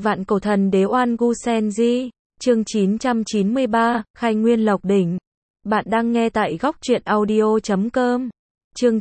Vạn cổ thần đế Oan Gu Sen Di, chương 993, Khai Nguyên Lộc Đỉnh. Bạn đang nghe tại góc truyện audio.com. Chương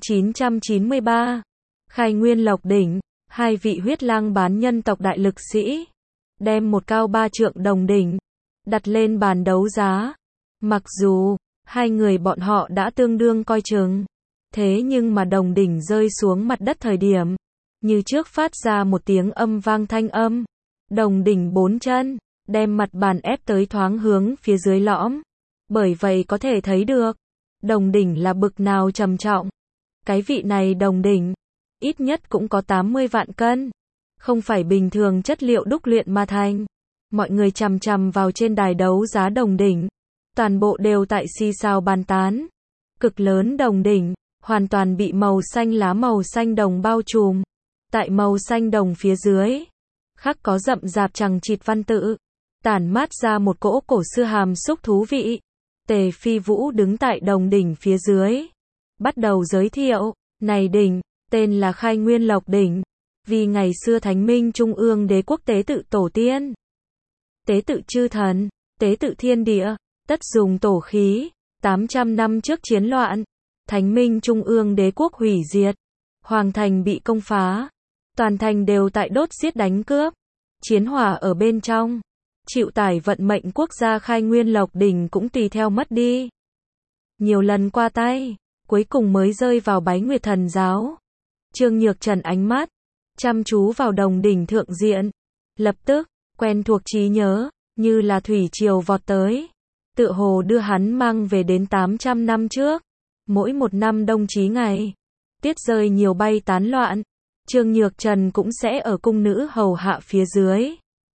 993, Khai Nguyên Lộc Đỉnh. Hai vị huyết lang bán nhân tộc đại lực sĩ, đem một cao 3 trượng đồng đỉnh, đặt lên bàn đấu giá. Mặc dù, hai người bọn họ đã tương đương coi chừng, thế nhưng mà đồng đỉnh rơi xuống mặt đất thời điểm, như trước phát ra một tiếng âm vang thanh âm. Đồng đỉnh 4 chân, đem mặt bàn ép tới thoáng hướng phía dưới lõm. Bởi vậy có thể thấy được, đồng đỉnh là bực nào trầm trọng. Cái vị này đồng đỉnh, ít nhất cũng có 80 vạn cân. Không phải bình thường chất liệu đúc luyện mà thành. Mọi người chằm chằm vào trên đài đấu giá đồng đỉnh. Toàn bộ đều tại xì xào bàn tán. Cực lớn đồng đỉnh, hoàn toàn bị màu xanh lá màu xanh đồng bao trùm. Tại màu xanh đồng phía dưới, khắc có rậm rạp chằng chịt văn tự, tản mát ra một cỗ cổ xưa hàm xúc thú vị. Tề Phi Vũ đứng tại đồng đỉnh phía dưới, bắt đầu giới thiệu, này đỉnh, tên là Khai Nguyên Lộc Đỉnh, vì ngày xưa Thánh Minh Trung ương đế quốc tế tự tổ tiên, tế tự chư thần, tế tự thiên địa, tất dùng tổ khí. 800 năm trước chiến loạn, Thánh Minh Trung ương đế quốc hủy diệt, hoàng thành bị công phá, toàn thành đều tại đốt giết đánh cướp, chiến hỏa ở bên trong, chịu tải vận mệnh quốc gia Khai Nguyên Lộc Đỉnh cũng tùy theo mất đi. Nhiều lần qua tay, cuối cùng mới rơi vào Bái Nguyệt Thần giáo. Trương Nhược Trần ánh mắt chăm chú vào đồng đỉnh thượng diện, lập tức quen thuộc trí nhớ, như là thủy triều vọt tới, tựa hồ đưa hắn mang về đến 800 năm trước. Mỗi một năm đông chí ngày, tiết rơi nhiều bay tán loạn, Trương Nhược Trần cũng sẽ ở cung nữ hầu hạ phía dưới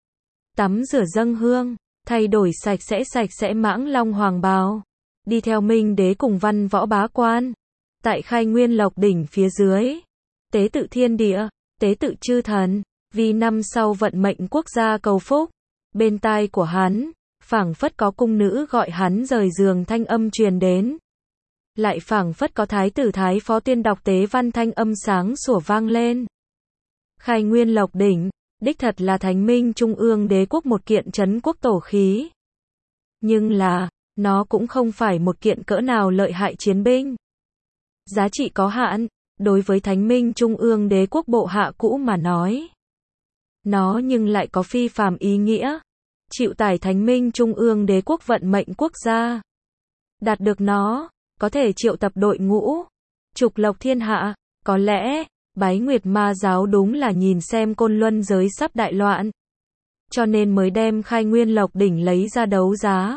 tắm rửa dâng hương, thay đổi sạch sẽ mãng long hoàng bào, đi theo Minh đế cùng văn võ bá quan, tại Khai Nguyên Lộc Đỉnh phía dưới, tế tự thiên địa, tế tự chư thần, vì năm sau vận mệnh quốc gia cầu phúc. Bên tai của hắn, phảng phất có cung nữ gọi hắn rời giường thanh âm truyền đến. Lại phảng phất có thái tử thái phó tuyên đọc tế văn thanh âm sáng sủa vang lên. Khai Nguyên Lộc Đỉnh, đích thật là Thánh Minh Trung ương đế quốc một kiện trấn quốc tổ khí. Nhưng là, nó cũng không phải một kiện cỡ nào lợi hại chiến binh. Giá trị có hạn, đối với Thánh Minh Trung ương đế quốc bộ hạ cũ mà nói. Nó nhưng lại có phi phàm ý nghĩa. Chịu tải Thánh Minh Trung ương đế quốc vận mệnh quốc gia. Đạt được nó, có thể triệu tập đội ngũ, trục lộc thiên hạ. Có lẽ, Bái Nguyệt ma giáo đúng là nhìn xem Côn Luân giới sắp đại loạn, cho nên mới đem Khai Nguyên Lộc Đỉnh lấy ra đấu giá.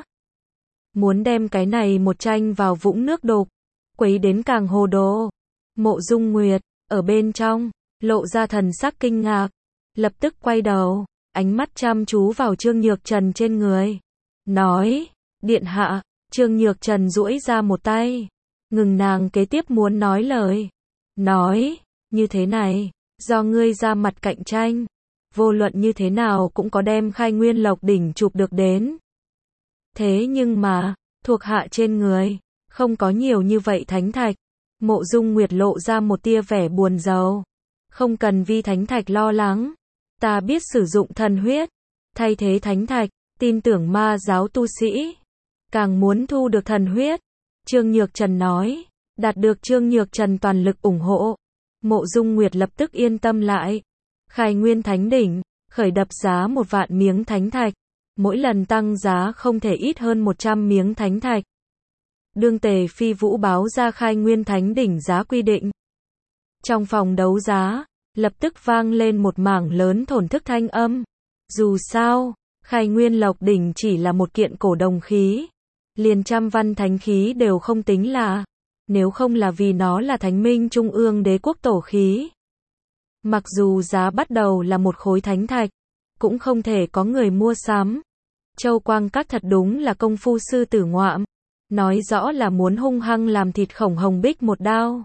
Muốn đem cái này một tranh vào vũng nước đục, quấy đến càng hồ đồ. Mộ Dung Nguyệt, ở bên trong, lộ ra thần sắc kinh ngạc, lập tức quay đầu, ánh mắt chăm chú vào Trương Nhược Trần trên người. Nói, điện hạ. Trương Nhược Trần duỗi ra một tay, ngừng nàng kế tiếp muốn nói lời. Nói, như thế này, do ngươi ra mặt cạnh tranh, vô luận như thế nào cũng có đem Khai Nguyên Lộc Đỉnh chụp được đến. Thế nhưng mà, thuộc hạ trên người, không có nhiều như vậy thánh thạch. Mộ Dung Nguyệt lộ ra một tia vẻ buồn rầu. Không cần vì thánh thạch lo lắng. Ta biết sử dụng thần huyết, thay thế thánh thạch, tin tưởng ma giáo tu sĩ càng muốn thu được thần huyết. Trương Nhược Trần nói, đạt được Trương Nhược Trần toàn lực ủng hộ. Mộ Dung Nguyệt lập tức yên tâm lại. Khai Nguyên Thánh Đỉnh, khởi đập giá 1 vạn miếng thánh thạch. Mỗi lần tăng giá không thể ít hơn 100 miếng thánh thạch. Đương Tề Phi Vũ báo ra Khai Nguyên Thánh Đỉnh giá quy định. Trong phòng đấu giá, lập tức vang lên một mảng lớn thổn thức thanh âm. Dù sao, Khai Nguyên Lộc Đỉnh chỉ là một kiện cổ đồng khí. Liền trăm văn thánh khí đều không tính là. Nếu không là vì nó là Thánh Minh Trung ương đế quốc tổ khí. Mặc dù giá bắt đầu là một khối thánh thạch, cũng không thể có người mua sắm. Châu Quang Các thật đúng là công phu sư tử ngoạm. Nói rõ là muốn hung hăng làm thịt Khổng Hồng Bích một đao.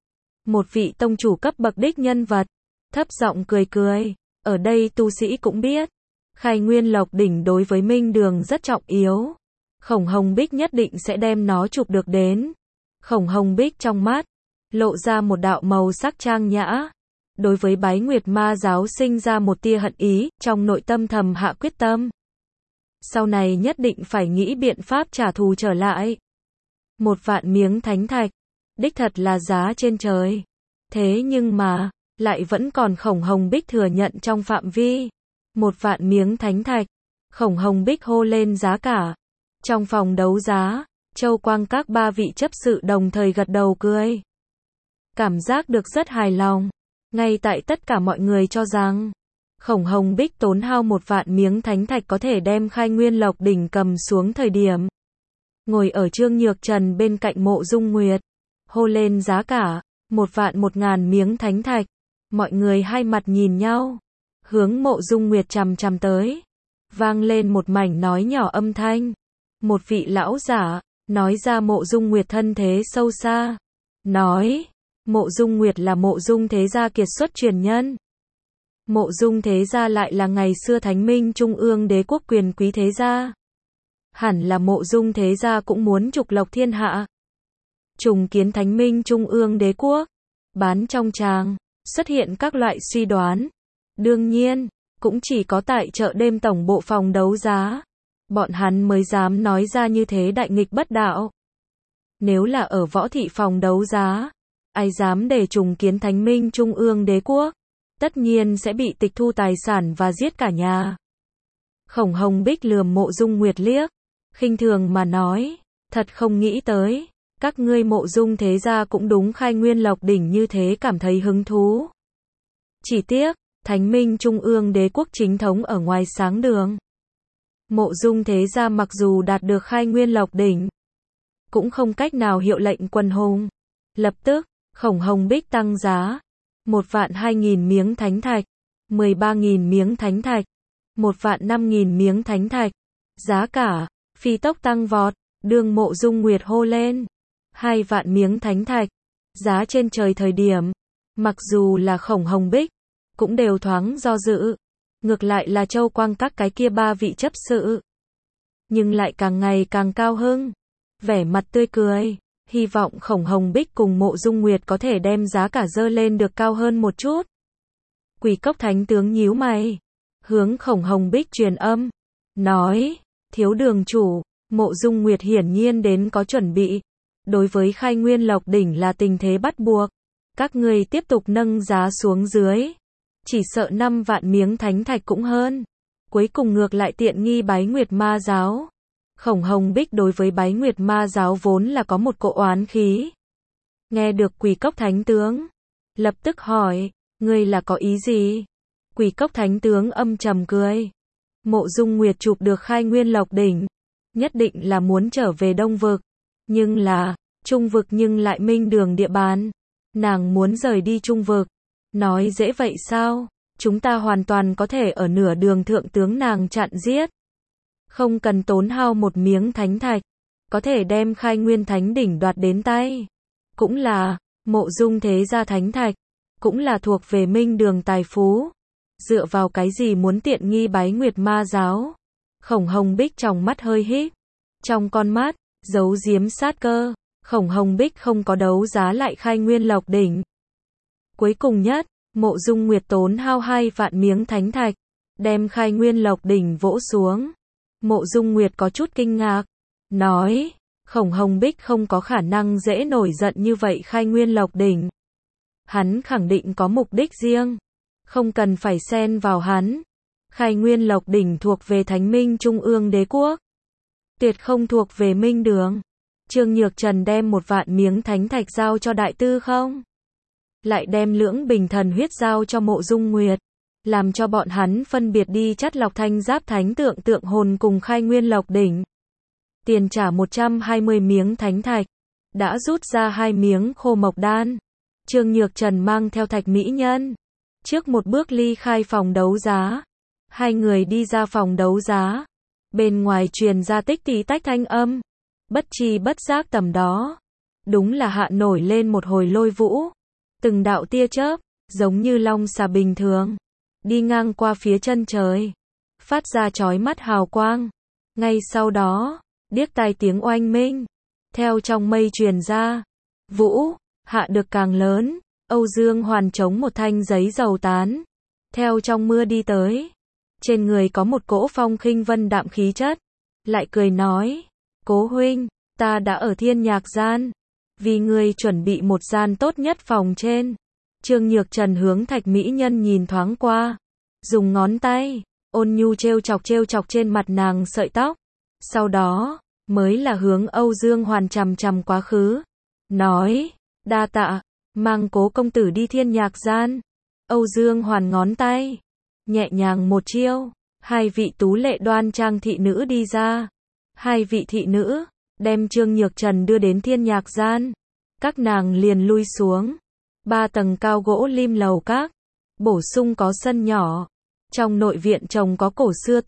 Một vị tông chủ cấp bậc đích nhân vật, thấp giọng cười cười. Ở đây tu sĩ cũng biết, Khai Nguyên Lộc Đỉnh đối với Minh Đường rất trọng yếu. Khổng Hồng Bích nhất định sẽ đem nó chụp được đến. Khổng Hồng Bích trong mắt lộ ra một đạo màu sắc trang nhã, đối với Bái Nguyệt Ma giáo sinh ra một tia hận ý, trong nội tâm thầm hạ quyết tâm. Sau này nhất định phải nghĩ biện pháp trả thù trở lại. 1.000 miếng thánh thạch, đích thật là giá trên trời. Thế nhưng mà, lại vẫn còn Khổng Hồng Bích thừa nhận trong phạm vi. 1.000 miếng thánh thạch, Khổng Hồng Bích hô lên giá cả. Trong phòng đấu giá, Châu Quang các 3 vị chấp sự đồng thời gật đầu cười. Cảm giác được rất hài lòng. Ngay tại tất cả mọi người cho rằng, Khổng Hồng Bích tốn hao 1.000 miếng thánh thạch có thể đem Khai Nguyên Lộc Đỉnh cầm xuống thời điểm. Ngồi ở Trương Nhược Trần bên cạnh Mộ Dung Nguyệt, hô lên giá cả, 1.000 miếng thánh thạch. Mọi người hai mặt nhìn nhau, hướng Mộ Dung Nguyệt chằm chằm tới. Vang lên một mảnh nói nhỏ âm thanh. Một vị lão giả, nói ra Mộ Dung Nguyệt thân thế sâu xa. Nói, Mộ Dung Nguyệt là Mộ Dung thế gia kiệt xuất truyền nhân. Mộ Dung thế gia lại là ngày xưa Thánh Minh Trung ương đế quốc quyền quý thế gia. Hẳn là Mộ Dung thế gia cũng muốn trục lộc thiên hạ. Trùng kiến Thánh Minh Trung ương đế quốc. Bán trong tràng, xuất hiện các loại suy đoán. Đương nhiên, cũng chỉ có tại chợ đêm tổng bộ phòng đấu giá. Bọn hắn mới dám nói ra như thế đại nghịch bất đạo. Nếu là ở võ thị phòng đấu giá, ai dám để trùng kiến Thánh Minh Trung ương đế quốc, tất nhiên sẽ bị tịch thu tài sản và giết cả nhà. Khổng Hồng Bích lườm Mộ Dung Nguyệt liếc, khinh thường mà nói, thật không nghĩ tới, các ngươi Mộ Dung thế gia cũng đúng Khai Nguyên Lộc Đỉnh như thế cảm thấy hứng thú. Chỉ tiếc, Thánh Minh Trung ương đế quốc chính thống ở ngoài sáng đường. Mộ Dung thế gia mặc dù đạt được Khai Nguyên Lộc Đỉnh, cũng không cách nào hiệu lệnh quần hùng. Lập tức, Khổng Hồng Bích tăng giá. 1.200.000 miếng thánh thạch, 13.000 miếng thánh thạch, 1.500.000 miếng thánh thạch. Giá cả, phi tốc tăng vọt, đương Mộ Dung Nguyệt hô lên. 2.000 miếng thánh thạch, giá trên trời thời điểm. Mặc dù là Khổng Hồng Bích, cũng đều thoáng do dự. Ngược lại là Châu Quang các cái kia 3 vị chấp sự. Nhưng lại càng ngày càng cao hưng. Vẻ mặt tươi cười. Hy vọng Khổng Hồng Bích cùng Mộ Dung Nguyệt có thể đem giá cả dơ lên được cao hơn một chút. Quỷ Cốc Thánh tướng nhíu mày, hướng Khổng Hồng Bích truyền âm, nói, thiếu đường chủ, Mộ Dung Nguyệt hiển nhiên đến có chuẩn bị. Đối với Khai Nguyên Lộc Đỉnh là tình thế bắt buộc. Các ngươi tiếp tục nâng giá xuống dưới. Chỉ sợ 5.000 miếng thánh thạch cũng hơn. Cuối cùng ngược lại tiện nghi Bái Nguyệt Ma giáo. Khổng Hồng Bích đối với Bái Nguyệt Ma giáo vốn là có một cỗ oán khí. Nghe được Quỷ Cốc Thánh tướng, lập tức hỏi, ngươi là có ý gì? Quỷ Cốc Thánh tướng âm trầm cười. Mộ Dung Nguyệt chụp được Khai Nguyên Lộc Đỉnh, nhất định là muốn trở về Đông Vực. Nhưng là, Trung Vực nhưng lại Minh Đường địa bàn. Nàng muốn rời đi Trung Vực. Nói dễ vậy sao? Chúng ta hoàn toàn có thể ở nửa đường thượng tướng nàng chặn giết. Không cần tốn hao một miếng thánh thạch, có thể đem Khai Nguyên Thánh Đỉnh đoạt đến tay. Cũng là, Mộ Dung thế gia thánh thạch, cũng là thuộc về Minh Đường tài phú. Dựa vào cái gì muốn tiện nghi Bái Nguyệt Ma giáo? Khổng Hồng Bích trong mắt hơi híp, trong con mắt giấu giếm sát cơ. Khổng Hồng Bích không có đấu giá lại Khai Nguyên Lộc Đỉnh. Cuối cùng nhất, Mộ Dung Nguyệt tốn hao 2.000 miếng thánh thạch, đem Khai Nguyên Lộc Đỉnh vỗ xuống. Mộ Dung Nguyệt có chút kinh ngạc, nói, Khổng Hồng Bích không có khả năng dễ nổi giận như vậy Khai Nguyên Lộc Đỉnh. Hắn khẳng định có mục đích riêng, không cần phải xen vào hắn. Khai Nguyên Lộc Đỉnh thuộc về Thánh Minh Trung ương đế quốc, tuyệt không thuộc về Minh Đường. Trương Nhược Trần đem 1.000 miếng thánh thạch giao cho Đại Tư không? Lại đem Lưỡng Bình Thần huyết giao cho Mộ Dung Nguyệt, làm cho bọn hắn phân biệt đi chắt lọc Thanh Giáp Thánh tượng hồn cùng Khai Nguyên Lộc Đỉnh. Tiền trả 120 miếng thánh thạch, đã rút ra 2 miếng khô mộc đan. Trương Nhược Trần mang theo Thạch Mỹ Nhân, trước một bước ly khai phòng đấu giá. Hai người đi ra phòng đấu giá, bên ngoài truyền ra tích tí tách thanh âm. Bất tri bất giác tầm đó, đúng là hạ nổi lên một hồi lôi vũ. Từng đạo tia chớp, giống như long xà bình thường, đi ngang qua phía chân trời, phát ra chói mắt hào quang. Ngay sau đó, điếc tai tiếng oanh minh, theo trong mây truyền ra. Vũ, hạ được càng lớn, Âu Dương Hoàn chống một thanh giấy dầu tán, theo trong mưa đi tới. Trên người có một cỗ phong khinh vân đạm khí chất, lại cười nói, Cố huynh, ta đã ở Thiên Nhạc gian, vì ngươi chuẩn bị một gian tốt nhất phòng trên. Trương Nhược Trần hướng Thạch Mỹ Nhân nhìn thoáng qua, dùng ngón tay ôn nhu trêu chọc trên mặt nàng sợi tóc, sau đó mới là hướng Âu Dương Hoàn chằm chằm quá khứ, nói, đa tạ, mang Cố công tử đi Thiên Nhạc gian. Âu Dương Hoàn ngón tay nhẹ nhàng một chiêu, hai vị tú lệ đoan trang thị nữ đi ra. Hai vị thị nữ đem Trương Nhược Trần đưa đến Thiên Nhạc gian, các nàng liền lui xuống. 3 tầng cao gỗ lim lầu các, bổ sung có sân nhỏ. Trong nội viện trồng có cổ xưa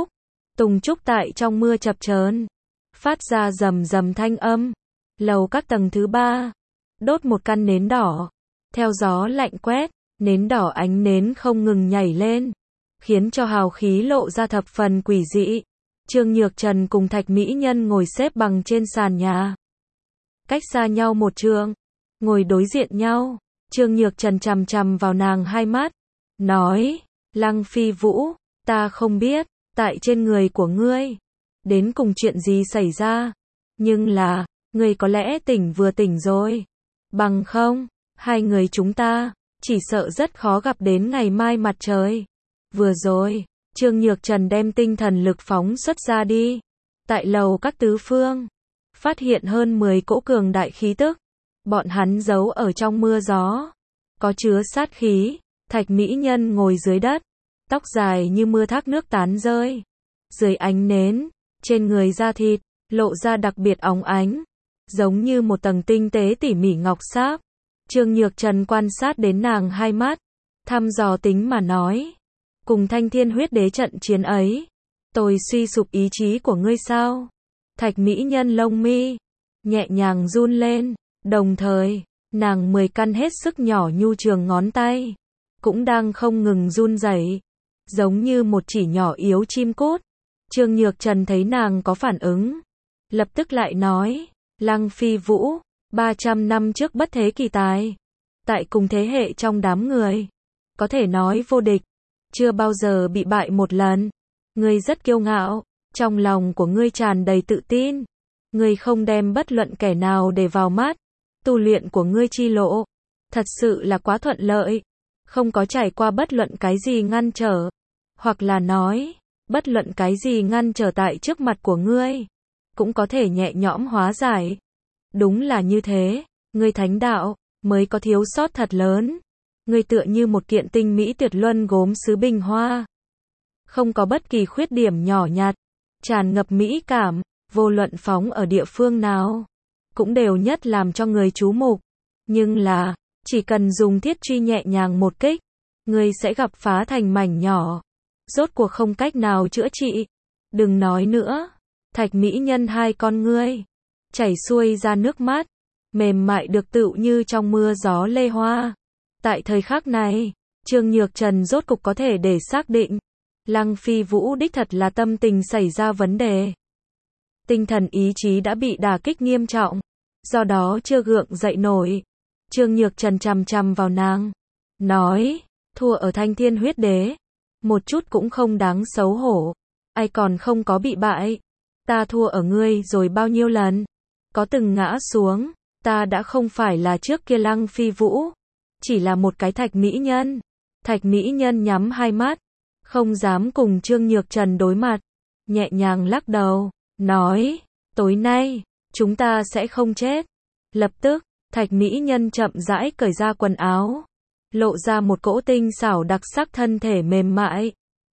tùng trúc tại trong mưa chập chờn, phát ra rầm rầm thanh âm. Lầu các tầng thứ 3, đốt một căn nến đỏ, theo gió lạnh quét, nến đỏ ánh nến không ngừng nhảy lên, khiến cho hào khí lộ ra thập phần quỷ dị. Trương Nhược Trần cùng Thạch Mỹ Nhân ngồi xếp bằng trên sàn nhà, cách xa nhau một trượng, ngồi đối diện nhau. Trương Nhược Trần chằm chằm vào nàng hai mắt, nói, Lăng Phi Vũ, ta không biết, tại trên người của ngươi, đến cùng chuyện gì xảy ra, nhưng là, ngươi có lẽ vừa tỉnh rồi, bằng không, hai người chúng ta, chỉ sợ rất khó gặp đến ngày mai mặt trời. Vừa rồi, Trương Nhược Trần đem tinh thần lực phóng xuất ra đi, tại lầu các tứ phương, phát hiện hơn 10 cỗ cường đại khí tức, bọn hắn giấu ở trong mưa gió, có chứa sát khí. Thạch Mỹ Nhân ngồi dưới đất, tóc dài như mưa thác nước tán rơi, dưới ánh nến, trên người da thịt, lộ ra đặc biệt óng ánh, giống như một tầng tinh tế tỉ mỉ ngọc sáp. Trương Nhược Trần quan sát đến nàng hai mắt, thăm dò tính mà nói, cùng Thanh Thiên Huyết Đế trận chiến ấy, tôi suy sụp ý chí của ngươi sao? Thạch Mỹ Nhân lông mi nhẹ nhàng run lên, đồng thời, nàng 10 căn hết sức nhỏ nhu trường ngón tay cũng đang không ngừng run rẩy, giống như một chỉ nhỏ yếu chim cút. Trương Nhược Trần thấy nàng có phản ứng, lập tức lại nói, Lăng Phi Vũ, 300 năm trước bất thế kỳ tài, tại cùng thế hệ trong đám người, có thể nói vô địch, chưa bao giờ bị bại một lần. Ngươi rất kiêu ngạo, trong lòng của ngươi tràn đầy tự tin, ngươi không đem bất luận kẻ nào để vào mắt, tu luyện của ngươi chi lộ, thật sự là quá thuận lợi, không có trải qua bất luận cái gì ngăn trở, hoặc là nói, bất luận cái gì ngăn trở tại trước mặt của ngươi, cũng có thể nhẹ nhõm hóa giải. Đúng là như thế, ngươi thánh đạo, mới có thiếu sót thật lớn. Ngươi tựa như một kiện tinh mỹ tuyệt luân gốm sứ bình hoa, không có bất kỳ khuyết điểm nhỏ nhặt, tràn ngập mỹ cảm, vô luận phóng ở địa phương nào, cũng đều nhất làm cho người chú mục. Nhưng là, chỉ cần dùng thiết truy nhẹ nhàng một kích, ngươi sẽ gặp phá thành mảnh nhỏ, rốt cuộc không cách nào chữa trị. Đừng nói nữa. Thạch Mỹ Nhân hai con ngươi chảy xuôi ra nước mắt, mềm mại được tựu như trong mưa gió lê hoa. Tại thời khắc này, Trương Nhược Trần rốt cục có thể để xác định, Lăng Phi Vũ đích thật là tâm tình xảy ra vấn đề. Tinh thần ý chí đã bị đả kích nghiêm trọng, do đó chưa gượng dậy nổi. Trương Nhược Trần chằm chằm vào nàng, nói, thua ở Thanh Thiên Huyết Đế, một chút cũng không đáng xấu hổ, ai còn không có bị bại. Ta thua ở ngươi rồi bao nhiêu lần, có từng ngã xuống, ta đã không phải là trước kia Lăng Phi Vũ, chỉ là một cái Thạch Mỹ Nhân. Thạch Mỹ Nhân nhắm hai mắt, không dám cùng Trương Nhược Trần đối mặt, nhẹ nhàng lắc đầu, nói, tối nay, chúng ta sẽ không chết. Lập tức, Thạch Mỹ Nhân chậm rãi cởi ra quần áo, lộ ra một cỗ tinh xảo đặc sắc thân thể mềm mại,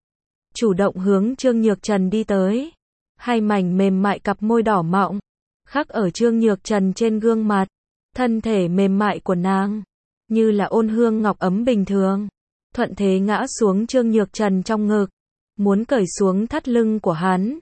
chủ động hướng Trương Nhược Trần đi tới. Hai mảnh mềm mại cặp môi đỏ mọng, khắc ở Trương Nhược Trần trên gương mặt, thân thể mềm mại của nàng, như là ôn hương ngọc ấm bình thường, thuận thế ngã xuống Trương Nhược Trần trong ngực, muốn cởi xuống thắt lưng của hắn.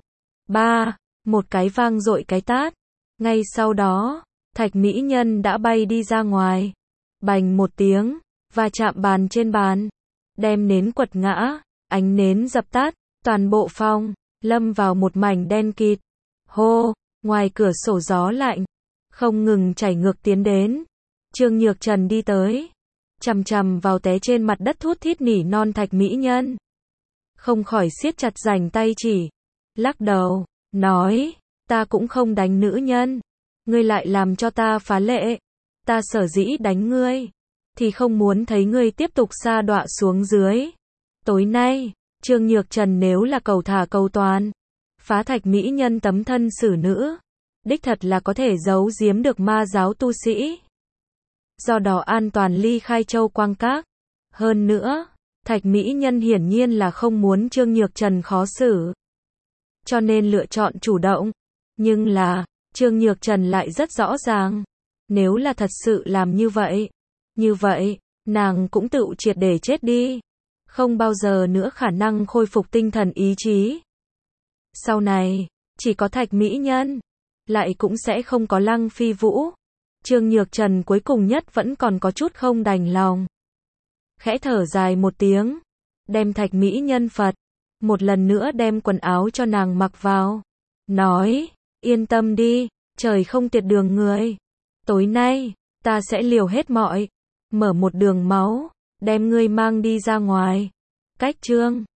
Một cái vang dội cái tát. Ngay sau đó, Thạch Mỹ Nhân đã bay đi ra ngoài. Bành một tiếng, va chạm bàn trên bàn, đem nến quật ngã, ánh nến dập tắt, toàn bộ phòng lâm vào một mảnh đen kịt. Hô, ngoài cửa sổ gió lạnh không ngừng chảy ngược tiến đến. Trương Nhược Trần đi tới, chằm chằm vào té trên mặt đất thút thít nỉ non Thạch mỹ nhân. Không khỏi siết chặt rảnh tay chỉ, lắc đầu, nói, ta cũng không đánh nữ nhân, ngươi lại làm cho ta phá lệ, ta sở dĩ đánh ngươi, thì không muốn thấy ngươi tiếp tục sa đọa xuống dưới. Tối nay, Trương Nhược Trần nếu là cầu thả cầu toàn, phá Thạch mỹ nhân tấm thân xử nữ, đích thật là có thể giấu giếm được ma giáo tu sĩ. Do đó an toàn ly khai Châu Quang Các. Hơn nữa, Thạch mỹ nhân hiển nhiên là không muốn Trương Nhược Trần khó xử, cho nên lựa chọn chủ động. Nhưng là, Trương Nhược Trần lại rất rõ ràng, nếu là thật sự làm như vậy, nàng cũng tự triệt để chết đi, không bao giờ nữa khả năng khôi phục tinh thần ý chí. Sau này, chỉ có Thạch mỹ nhân, lại cũng sẽ không có Lăng Phi Vũ. Trương Nhược Trần cuối cùng nhất vẫn còn có chút không đành lòng. Khẽ thở dài một tiếng, đem Thạch mỹ nhân Phật, một lần nữa đem quần áo cho nàng mặc vào. Nói, yên tâm đi, trời không tiệt đường người. Tối nay, ta sẽ liều hết mọi, mở một đường máu, đem ngươi mang đi ra ngoài. Cách chương